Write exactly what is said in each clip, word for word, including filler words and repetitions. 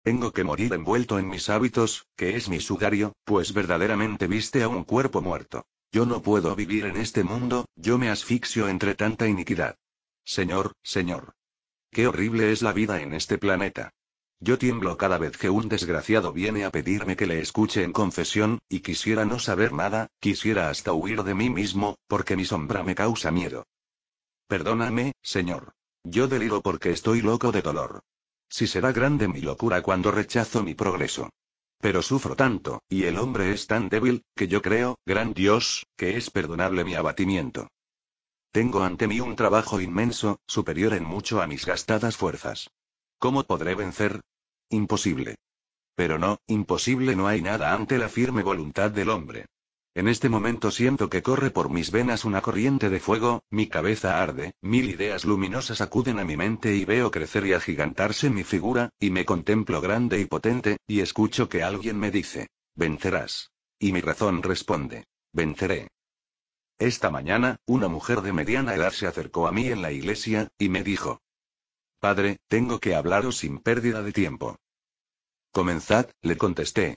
Tengo que morir envuelto en mis hábitos, que es mi sudario, pues verdaderamente viste a un cuerpo muerto. Yo no puedo vivir en este mundo, yo me asfixio entre tanta iniquidad. Señor, señor. Qué horrible es la vida en este planeta. Yo tiemblo cada vez que un desgraciado viene a pedirme que le escuche en confesión, y quisiera no saber nada, quisiera hasta huir de mí mismo, porque mi sombra me causa miedo. Perdóname, señor. Yo deliro porque estoy loco de dolor. Si será grande mi locura cuando rechazo mi progreso. Pero sufro tanto, y el hombre es tan débil, que yo creo, gran Dios, que es perdonable mi abatimiento. Tengo ante mí un trabajo inmenso, superior en mucho a mis gastadas fuerzas. ¿Cómo podré vencer? Imposible. Pero no, imposible no hay nada ante la firme voluntad del hombre. En este momento siento que corre por mis venas una corriente de fuego, mi cabeza arde, mil ideas luminosas acuden a mi mente y veo crecer y agigantarse mi figura, y me contemplo grande y potente, y escucho que alguien me dice, vencerás. Y mi razón responde, venceré. Esta mañana, una mujer de mediana edad se acercó a mí en la iglesia, y me dijo, Padre, tengo que hablaros sin pérdida de tiempo. Comenzad, le contesté.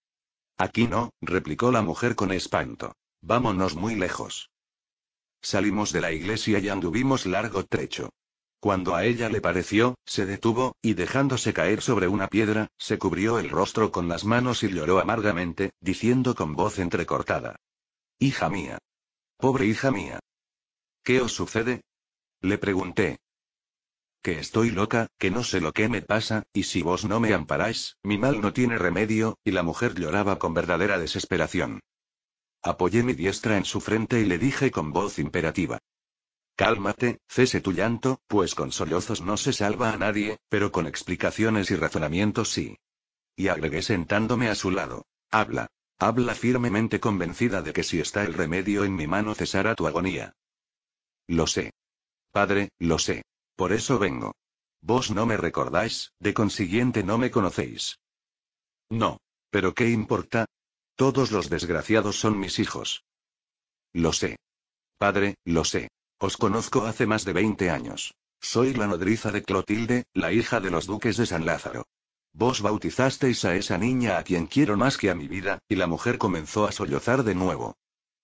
Aquí no, replicó la mujer con espanto. Vámonos muy lejos. Salimos de la iglesia y anduvimos largo trecho. Cuando a ella le pareció, se detuvo, y dejándose caer sobre una piedra, se cubrió el rostro con las manos y lloró amargamente, diciendo con voz entrecortada. Hija mía. Pobre hija mía. ¿Qué os sucede? Le pregunté. Que estoy loca, que no sé lo que me pasa, y si vos no me amparáis, mi mal no tiene remedio, y la mujer lloraba con verdadera desesperación. Apoyé mi diestra en su frente y le dije con voz imperativa. Cálmate, cese tu llanto, pues con sollozos no se salva a nadie, pero con explicaciones y razonamientos sí. Y agregué sentándome a su lado. Habla. Habla firmemente convencida de que si está el remedio en mi mano cesará tu agonía. Lo sé. Padre, lo sé. Por eso vengo. Vos no me recordáis, de consiguiente no me conocéis. No. ¿Pero qué importa? Todos los desgraciados son mis hijos. Lo sé. Padre, lo sé. Os conozco hace más de veinte años. Soy la nodriza de Clotilde, la hija de los duques de San Lázaro. Vos bautizasteis a esa niña a quien quiero más que a mi vida, y la mujer comenzó a sollozar de nuevo.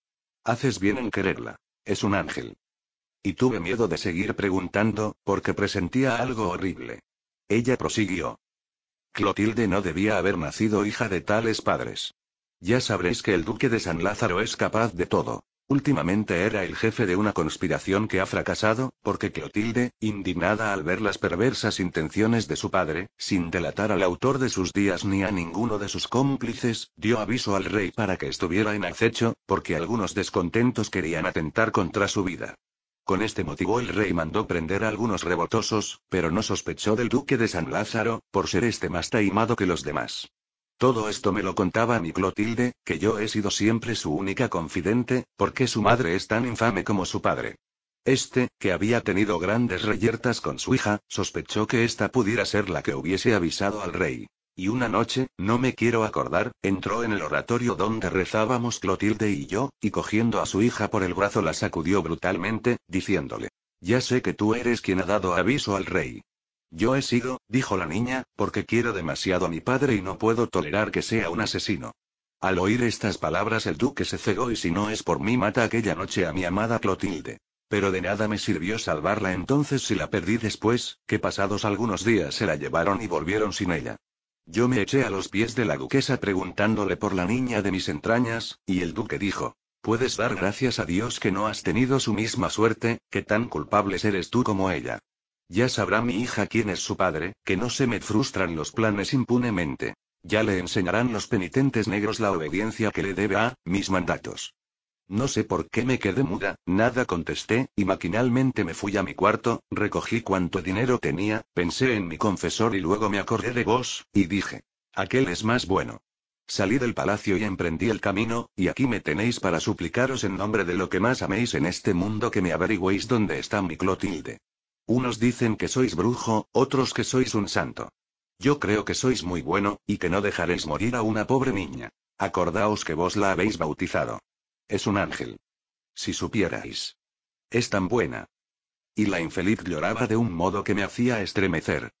Haces bien en quererla. Es un ángel. Y tuve miedo de seguir preguntando, porque presentía algo horrible. Ella prosiguió. Clotilde no debía haber nacido hija de tales padres. Ya sabréis que el duque de San Lázaro es capaz de todo. Últimamente era el jefe de una conspiración que ha fracasado, porque Clotilde, indignada al ver las perversas intenciones de su padre, sin delatar al autor de sus días ni a ninguno de sus cómplices, dio aviso al rey para que estuviera en acecho, porque algunos descontentos querían atentar contra su vida. Con este motivo el rey mandó prender a algunos revoltosos, pero no sospechó del duque de San Lázaro, por ser este más taimado que los demás. Todo esto me lo contaba mi Clotilde, que yo he sido siempre su única confidente, porque su madre es tan infame como su padre. Este, que había tenido grandes reyertas con su hija, sospechó que ésta pudiera ser la que hubiese avisado al rey. Y una noche, no me quiero acordar, entró en el oratorio donde rezábamos Clotilde y yo, y cogiendo a su hija por el brazo la sacudió brutalmente, diciéndole: Ya sé que tú eres quien ha dado aviso al rey. Yo he sido, dijo la niña, porque quiero demasiado a mi padre y no puedo tolerar que sea un asesino. Al oír estas palabras el duque se cegó y si no es por mí mata aquella noche a mi amada Clotilde. Pero de nada me sirvió salvarla entonces si la perdí después, que pasados algunos días se la llevaron y volvieron sin ella. Yo me eché a los pies de la duquesa preguntándole por la niña de mis entrañas, y el duque dijo: Puedes dar gracias a Dios que no has tenido su misma suerte, que tan culpables eres tú como ella. Ya sabrá mi hija quién es su padre, que no se me frustran los planes impunemente. Ya le enseñarán los penitentes negros la obediencia que le debe a mis mandatos. No sé por qué me quedé muda, nada contesté, y maquinalmente me fui a mi cuarto, recogí cuanto dinero tenía, pensé en mi confesor y luego me acordé de vos, y dije: aquel es más bueno. Salí del palacio y emprendí el camino, y aquí me tenéis para suplicaros en nombre de lo que más améis en este mundo que me averigüéis dónde está mi Clotilde. Unos dicen que sois brujo, otros que sois un santo. Yo creo que sois muy bueno, y que no dejaréis morir a una pobre niña. Acordaos que vos la habéis bautizado. Es un ángel. Si supierais. Es tan buena. Y la infeliz lloraba de un modo que me hacía estremecer.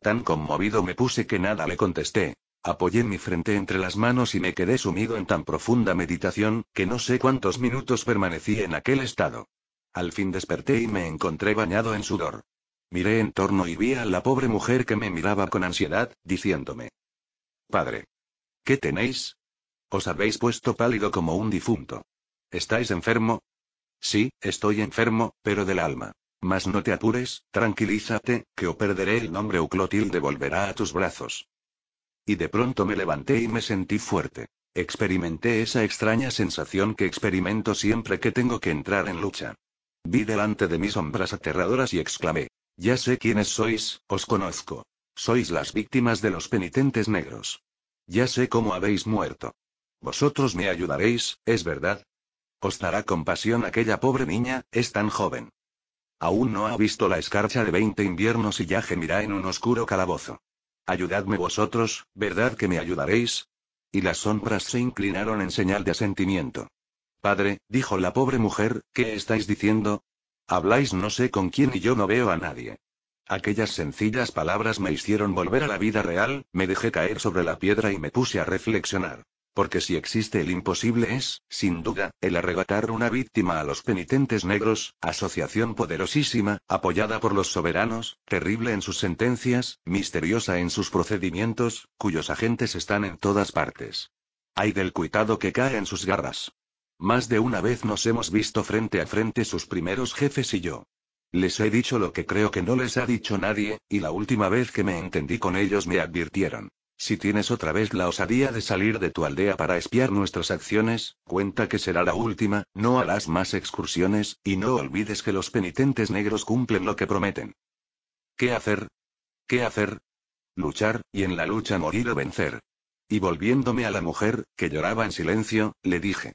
Tan conmovido me puse que nada le contesté. Apoyé mi frente entre las manos y me quedé sumido en tan profunda meditación, que no sé cuántos minutos permanecí en aquel estado. Al fin desperté y me encontré bañado en sudor. Miré en torno y vi a la pobre mujer que me miraba con ansiedad, diciéndome: Padre, ¿qué tenéis? Os habéis puesto pálido como un difunto. ¿Estáis enfermo? Sí, estoy enfermo, pero del alma. Mas no te apures, tranquilízate, que o perderé el nombre o Clotilde volverá a tus brazos. Y de pronto me levanté y me sentí fuerte. Experimenté esa extraña sensación que experimento siempre que tengo que entrar en lucha. Vi delante de mí sombras aterradoras y exclamé: Ya sé quiénes sois, os conozco. Sois las víctimas de los penitentes negros. Ya sé cómo habéis muerto. Vosotros me ayudaréis, ¿es verdad? Os dará compasión aquella pobre niña, es tan joven. Aún no ha visto la escarcha de veinte inviernos y ya gemirá en un oscuro calabozo. Ayudadme vosotros, ¿verdad que me ayudaréis? Y las sombras se inclinaron en señal de asentimiento. Padre, dijo la pobre mujer, ¿qué estáis diciendo? Habláis no sé con quién y yo no veo a nadie. Aquellas sencillas palabras me hicieron volver a la vida real, me dejé caer sobre la piedra y me puse a reflexionar. Porque si existe el imposible es, sin duda, el arrebatar una víctima a los penitentes negros, asociación poderosísima, apoyada por los soberanos, terrible en sus sentencias, misteriosa en sus procedimientos, cuyos agentes están en todas partes. Ay del cuitado que cae en sus garras. Más de una vez nos hemos visto frente a frente sus primeros jefes y yo. Les he dicho lo que creo que no les ha dicho nadie, y la última vez que me entendí con ellos me advirtieron: si tienes otra vez la osadía de salir de tu aldea para espiar nuestras acciones, cuenta que será la última, no harás más excursiones, y no olvides que los penitentes negros cumplen lo que prometen. ¿Qué hacer? ¿Qué hacer? Luchar, y en la lucha morir o vencer. Y volviéndome a la mujer, que lloraba en silencio, le dije: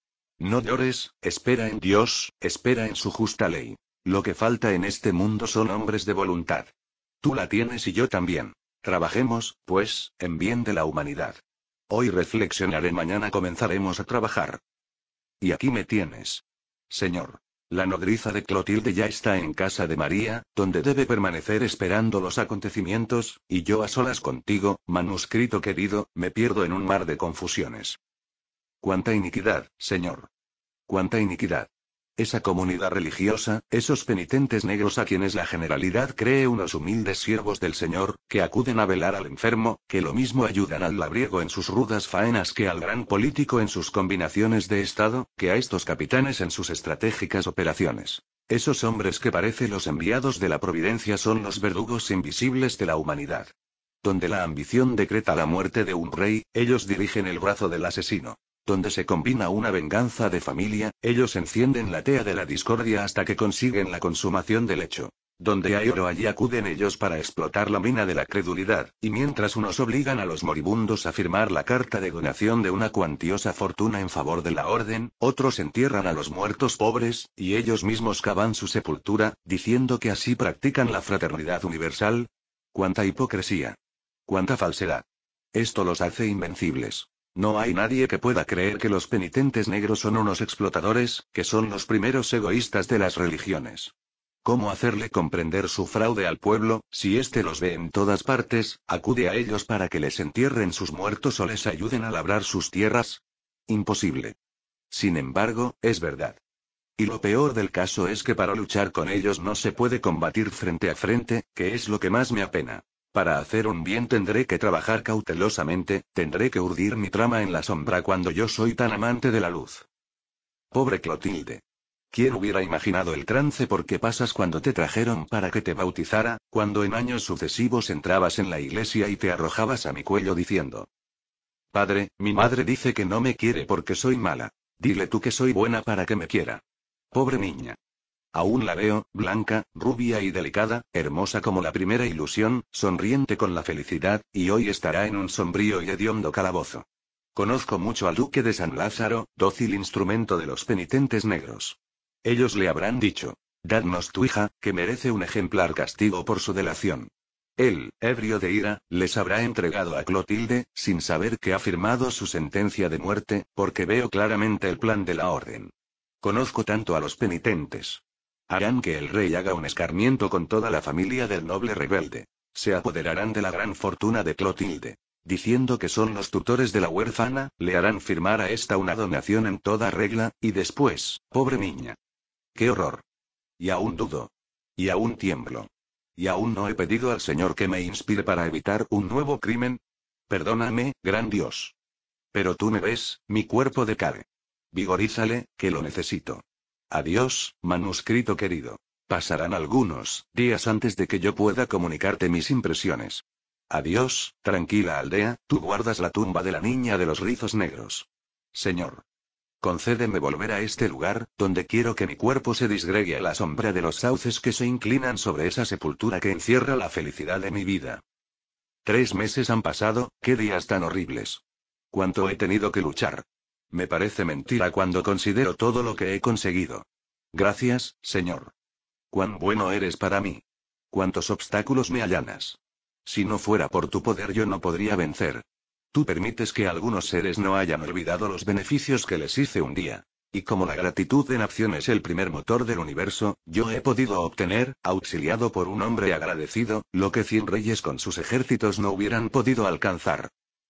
No llores, espera en Dios, espera en su justa ley. Lo que falta en este mundo son hombres de voluntad. Tú la tienes y yo también. Trabajemos, pues, en bien de la humanidad. Hoy reflexionaré, mañana comenzaremos a trabajar. Y aquí me tienes. Señor. La nodriza de Clotilde ya está en casa de María, donde debe permanecer esperando los acontecimientos, y yo a solas contigo, manuscrito querido, me pierdo en un mar de confusiones. Cuánta iniquidad, Señor. Cuánta iniquidad. Esa comunidad religiosa, esos penitentes negros a quienes la generalidad cree unos humildes siervos del Señor, que acuden a velar al enfermo, que lo mismo ayudan al labriego en sus rudas faenas que al gran político en sus combinaciones de Estado, que a estos capitanes en sus estratégicas operaciones. Esos hombres que parecen los enviados de la providencia son los verdugos invisibles de la humanidad. Donde la ambición decreta la muerte de un rey, ellos dirigen el brazo del asesino. Donde se combina una venganza de familia, ellos encienden la tea de la discordia hasta que consiguen la consumación del hecho. Donde hay oro, allí acuden ellos para explotar la mina de la credulidad, y mientras unos obligan a los moribundos a firmar la carta de donación de una cuantiosa fortuna en favor de la orden, otros entierran a los muertos pobres, y ellos mismos cavan su sepultura, diciendo que así practican la fraternidad universal. ¡Cuánta hipocresía! ¡Cuánta falsedad! Esto los hace invencibles. No hay nadie que pueda creer que los penitentes negros son unos explotadores, que son los primeros egoístas de las religiones. ¿Cómo hacerle comprender su fraude al pueblo, si éste los ve en todas partes, acude a ellos para que les entierren sus muertos o les ayuden a labrar sus tierras? Imposible. Sin embargo, es verdad. Y lo peor del caso es que para luchar con ellos no se puede combatir frente a frente, que es lo que más me apena. Para hacer un bien tendré que trabajar cautelosamente, tendré que urdir mi trama en la sombra cuando yo soy tan amante de la luz. Pobre Clotilde. ¿Quién hubiera imaginado el trance por qué pasas cuando te trajeron para que te bautizara, cuando en años sucesivos entrabas en la iglesia y te arrojabas a mi cuello diciendo: Padre, mi madre dice que no me quiere porque soy mala. Dile tú que soy buena para que me quiera. Pobre niña. Aún la veo, blanca, rubia y delicada, hermosa como la primera ilusión, sonriente con la felicidad, y hoy estará en un sombrío y hediondo calabozo. Conozco mucho al duque de San Lázaro, dócil instrumento de los penitentes negros. Ellos le habrán dicho: dadnos tu hija, que merece un ejemplar castigo por su delación. Él, ebrio de ira, les habrá entregado a Clotilde, sin saber que ha firmado su sentencia de muerte, porque veo claramente el plan de la orden. Conozco tanto a los penitentes. Harán que el rey haga un escarmiento con toda la familia del noble rebelde. Se apoderarán de la gran fortuna de Clotilde. Diciendo que son los tutores de la huérfana, le harán firmar a esta una donación en toda regla, y después, pobre niña. ¡Qué horror! Y aún dudo. Y aún tiemblo. Y aún no he pedido al Señor que me inspire para evitar un nuevo crimen. Perdóname, gran Dios. Pero tú me ves, mi cuerpo decae. Vigorízale, que lo necesito. Adiós, manuscrito querido. Pasarán algunos días antes de que yo pueda comunicarte mis impresiones. Adiós, tranquila aldea, tú guardas la tumba de la niña de los rizos negros. Señor. Concédeme volver a este lugar, donde quiero que mi cuerpo se disgregue a la sombra de los sauces que se inclinan sobre esa sepultura que encierra la felicidad de mi vida. Tres meses han pasado, qué días tan horribles. Cuánto he tenido que luchar. Me parece mentira cuando considero todo lo que he conseguido. Gracias, Señor. Cuán bueno eres para mí. Cuántos obstáculos me allanas. Si no fuera por tu poder yo no podría vencer. Tú permites que algunos seres no hayan olvidado los beneficios que les hice un día. Y como la gratitud en acción es el primer motor del universo, yo he podido obtener, auxiliado por un hombre agradecido, lo que cien reyes con sus ejércitos no hubieran podido alcanzar.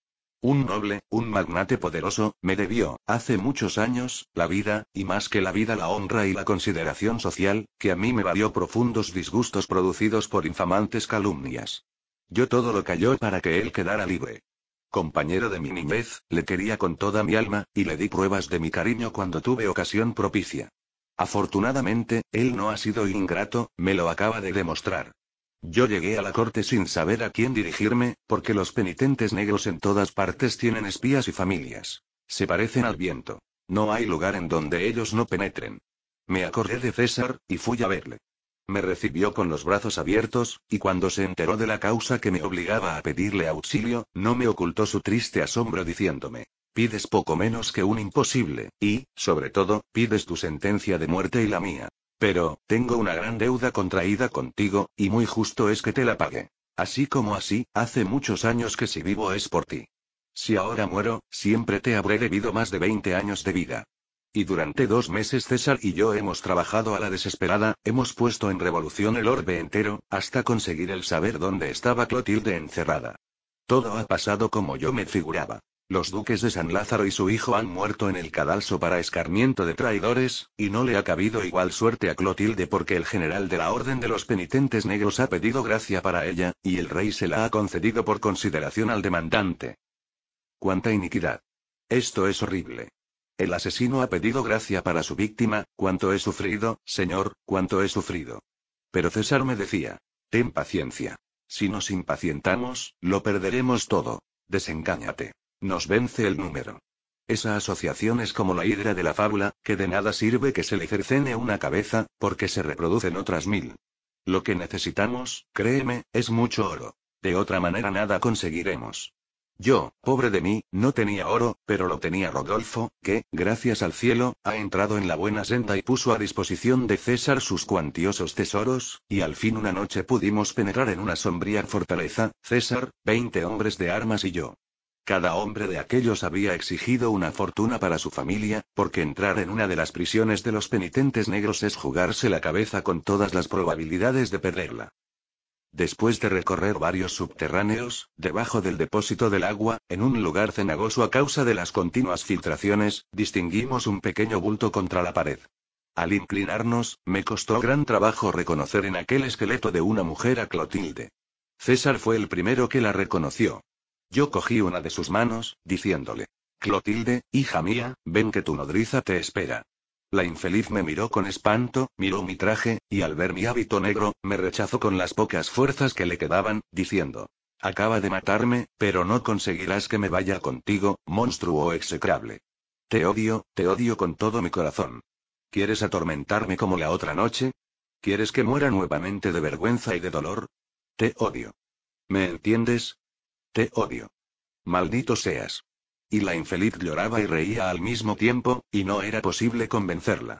Un noble, un magnate poderoso, me debió, hace muchos años, la vida, y más que la vida la honra y la consideración social, que a mí me valió profundos disgustos producidos por infamantes calumnias. Yo todo lo calló para que él quedara libre. Compañero de mi niñez, le quería con toda mi alma, y le di pruebas de mi cariño cuando tuve ocasión propicia. Afortunadamente, él no ha sido ingrato, me lo acaba de demostrar. Yo llegué a la corte sin saber a quién dirigirme, porque los penitentes negros en todas partes tienen espías y familias. Se parecen al viento. No hay lugar en donde ellos no penetren. Me acordé de César, y fui a verle. Me recibió con los brazos abiertos, y cuando se enteró de la causa que me obligaba a pedirle auxilio, no me ocultó su triste asombro diciéndome: pides poco menos que un imposible, y, sobre todo, pides tu sentencia de muerte y la mía. Pero, tengo una gran deuda contraída contigo, y muy justo es que te la pague. Así como así, hace muchos años que si vivo es por ti. Si ahora muero, siempre te habré debido más de veinte años de vida. Y durante dos meses César y yo hemos trabajado a la desesperada, hemos puesto en revolución el orbe entero, hasta conseguir el saber dónde estaba Clotilde encerrada. Todo ha pasado como yo me figuraba. Los duques de San Lázaro y su hijo han muerto en el cadalso para escarmiento de traidores, y no le ha cabido igual suerte a Clotilde porque el general de la Orden de los Penitentes Negros ha pedido gracia para ella, y el rey se la ha concedido por consideración al demandante. ¡Cuánta iniquidad! Esto es horrible. El asesino ha pedido gracia para su víctima, cuánto he sufrido, señor, cuánto he sufrido. Pero César me decía: ten paciencia. Si nos impacientamos, lo perderemos todo. Desengáñate. Nos vence el número. Esa asociación es como la hidra de la fábula, que de nada sirve que se le cercene una cabeza, porque se reproducen otras mil. Lo que necesitamos, créeme, es mucho oro. De otra manera nada conseguiremos. Yo, pobre de mí, no tenía oro, pero lo tenía Rodolfo, que, gracias al cielo, ha entrado en la buena senda y puso a disposición de César sus cuantiosos tesoros, y al fin una noche pudimos penetrar en una sombría fortaleza, César, veinte hombres de armas y yo. Cada hombre de aquellos había exigido una fortuna para su familia, porque entrar en una de las prisiones de los penitentes negros es jugarse la cabeza con todas las probabilidades de perderla. Después de recorrer varios subterráneos, debajo del depósito del agua, en un lugar cenagoso a causa de las continuas filtraciones, distinguimos un pequeño bulto contra la pared. Al inclinarnos, me costó gran trabajo reconocer en aquel esqueleto de una mujer a Clotilde. César fue el primero que la reconoció. Yo cogí una de sus manos, diciéndole: Clotilde, hija mía, ven que tu nodriza te espera. La infeliz me miró con espanto, miró mi traje, y al ver mi hábito negro, me rechazó con las pocas fuerzas que le quedaban, diciendo: acaba de matarme, pero no conseguirás que me vaya contigo, monstruo execrable. Te odio, te odio con todo mi corazón. ¿Quieres atormentarme como la otra noche? ¿Quieres que muera nuevamente de vergüenza y de dolor? Te odio. ¿Me entiendes? Te odio. Maldito seas. Y la infeliz lloraba y reía al mismo tiempo, y no era posible convencerla.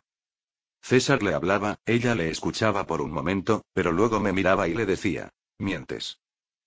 César le hablaba, ella le escuchaba por un momento, pero luego me miraba y le decía: mientes.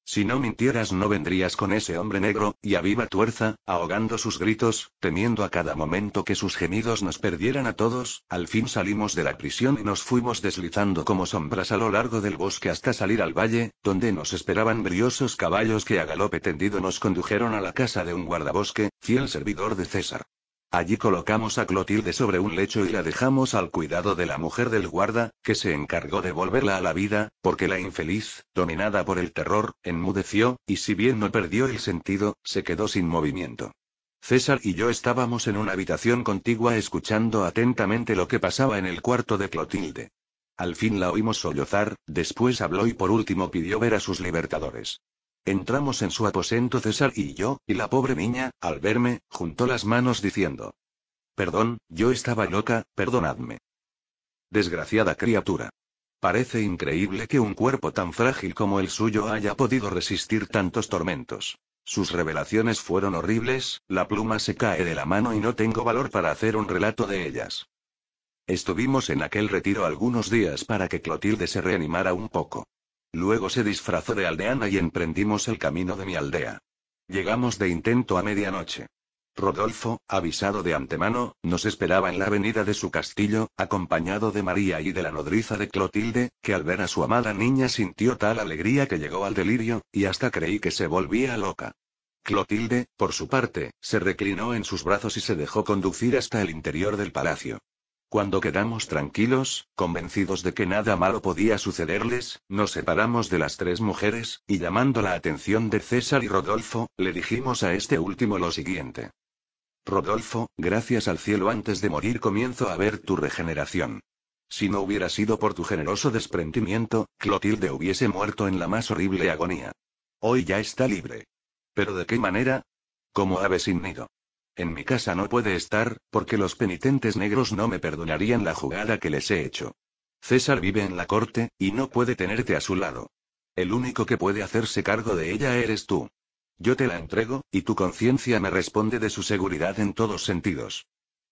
Si no mintieras no vendrías con ese hombre negro, y a viva tuerza, ahogando sus gritos, temiendo a cada momento que sus gemidos nos perdieran a todos. Al fin salimos de la prisión y nos fuimos deslizando como sombras a lo largo del bosque hasta salir al valle, donde nos esperaban briosos caballos que a galope tendido nos condujeron a la casa de un guardabosque, fiel servidor de César. Allí colocamos a Clotilde sobre un lecho y la dejamos al cuidado de la mujer del guarda, que se encargó de volverla a la vida, porque la infeliz, dominada por el terror, enmudeció, y si bien no perdió el sentido, se quedó sin movimiento. César y yo estábamos en una habitación contigua escuchando atentamente lo que pasaba en el cuarto de Clotilde. Al fin la oímos sollozar, después habló y por último pidió ver a sus libertadores. Entramos en su aposento César y yo, y la pobre niña, al verme, juntó las manos diciendo: Perdón, yo estaba loca, perdonadme. Desgraciada criatura. Parece increíble que un cuerpo tan frágil como el suyo haya podido resistir tantos tormentos. Sus revelaciones fueron horribles, la pluma se cae de la mano y no tengo valor para hacer un relato de ellas. Estuvimos en aquel retiro algunos días para que Clotilde se reanimara un poco. Luego se disfrazó de aldeana y emprendimos el camino de mi aldea. Llegamos de intento a medianoche. Rodolfo, avisado de antemano, nos esperaba en la avenida de su castillo, acompañado de María y de la nodriza de Clotilde, que al ver a su amada niña sintió tal alegría que llegó al delirio, y hasta creí que se volvía loca. Clotilde, por su parte, se reclinó en sus brazos y se dejó conducir hasta el interior del palacio. Cuando quedamos tranquilos, convencidos de que nada malo podía sucederles, nos separamos de las tres mujeres, y llamando la atención de César y Rodolfo, le dijimos a este último lo siguiente. Rodolfo, gracias al cielo antes de morir comienzo a ver tu regeneración. Si no hubiera sido por tu generoso desprendimiento, Clotilde hubiese muerto en la más horrible agonía. Hoy ya está libre. ¿Pero de qué manera? Como ave sin nido. En mi casa no puede estar, porque los penitentes negros no me perdonarían la jugada que les he hecho. César vive en la corte, y no puede tenerte a su lado. El único que puede hacerse cargo de ella eres tú. Yo te la entrego, y tu conciencia me responde de su seguridad en todos sentidos.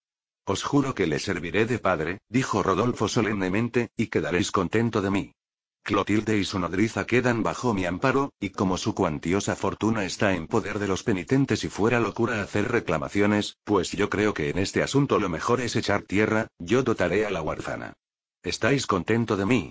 Os juro que le serviré de padre, dijo Rodolfo solemnemente, y quedaréis contento de mí. Clotilde y su nodriza quedan bajo mi amparo, y como su cuantiosa fortuna está en poder de los penitentes y fuera locura hacer reclamaciones, pues yo creo que en este asunto lo mejor es echar tierra, yo dotaré a la huérfana. ¿Estáis contento de mí?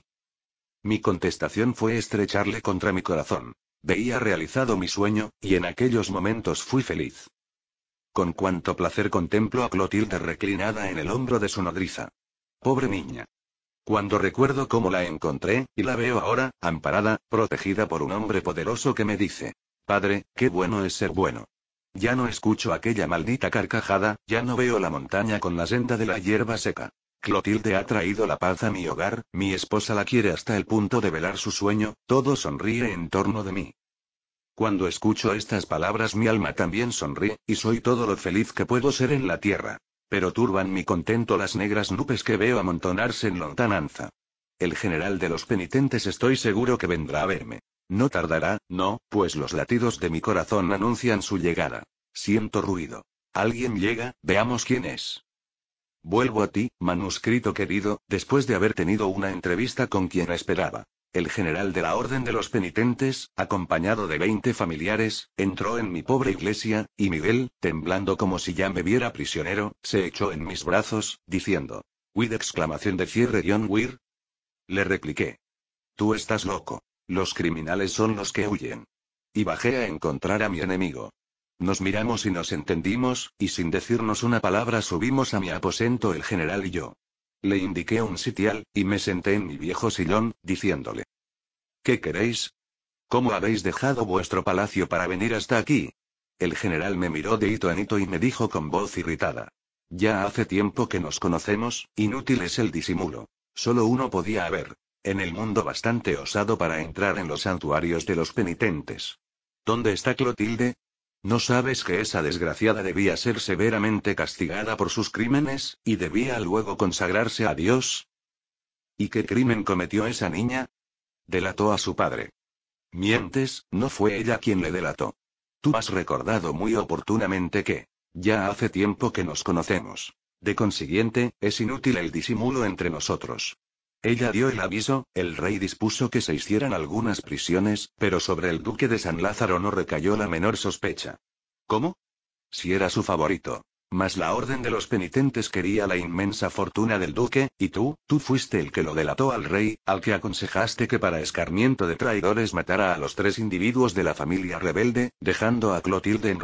Mi contestación fue estrecharle contra mi corazón. Veía realizado mi sueño, y en aquellos momentos fui feliz. Con cuánto placer contemplo a Clotilde reclinada en el hombro de su nodriza. Pobre niña. Cuando recuerdo cómo la encontré, y la veo ahora, amparada, protegida por un hombre poderoso que me dice: Padre, qué bueno es ser bueno. Ya no escucho aquella maldita carcajada, ya no veo la montaña con la senda de la hierba seca. Clotilde ha traído la paz a mi hogar, mi esposa la quiere hasta el punto de velar su sueño, todo sonríe en torno de mí. Cuando escucho estas palabras mi alma también sonríe, y soy todo lo feliz que puedo ser en la tierra. Pero turban mi contento las negras nubes que veo amontonarse en lontananza. El general de los penitentes estoy seguro que vendrá a verme. No tardará, no, pues los latidos de mi corazón anuncian su llegada. Siento ruido. Alguien llega, veamos quién es. Vuelvo a ti, manuscrito querido, después de haber tenido una entrevista con quien esperaba. El general de la Orden de los Penitentes, acompañado de veinte familiares, entró en mi pobre iglesia, y Miguel, temblando como si ya me viera prisionero, se echó en mis brazos, diciendo: «¿Huid!» exclamación de cierre John Weir. Le repliqué: «Tú estás loco. Los criminales son los que huyen». Y bajé a encontrar a mi enemigo. Nos miramos y nos entendimos, y sin decirnos una palabra subimos a mi aposento el general y yo. Le indiqué un sitial, y me senté en mi viejo sillón, diciéndole: «¿Qué queréis? ¿Cómo habéis dejado vuestro palacio para venir hasta aquí?» El general me miró de hito en hito y me dijo con voz irritada: «Ya hace tiempo que nos conocemos, inútil es el disimulo. Solo uno podía haber en el mundo bastante osado para entrar en los santuarios de los penitentes. ¿Dónde está Clotilde? ¿No sabes que esa desgraciada debía ser severamente castigada por sus crímenes, y debía luego consagrarse a Dios? ¿Y qué crimen cometió esa niña? Delató a su padre». «Mientes, no fue ella quien le delató. Tú has recordado muy oportunamente que ya hace tiempo que nos conocemos. De consiguiente, es inútil el disimulo entre nosotros. Ella dio el aviso, el rey dispuso que se hicieran algunas prisiones, pero sobre el duque de San Lázaro no recayó la menor sospecha. ¿Cómo? Si era su favorito. Mas la orden de los penitentes quería la inmensa fortuna del duque, y tú, tú fuiste el que lo delató al rey, al que aconsejaste que para escarmiento de traidores matara a los tres individuos de la familia rebelde, dejando a Clotilde en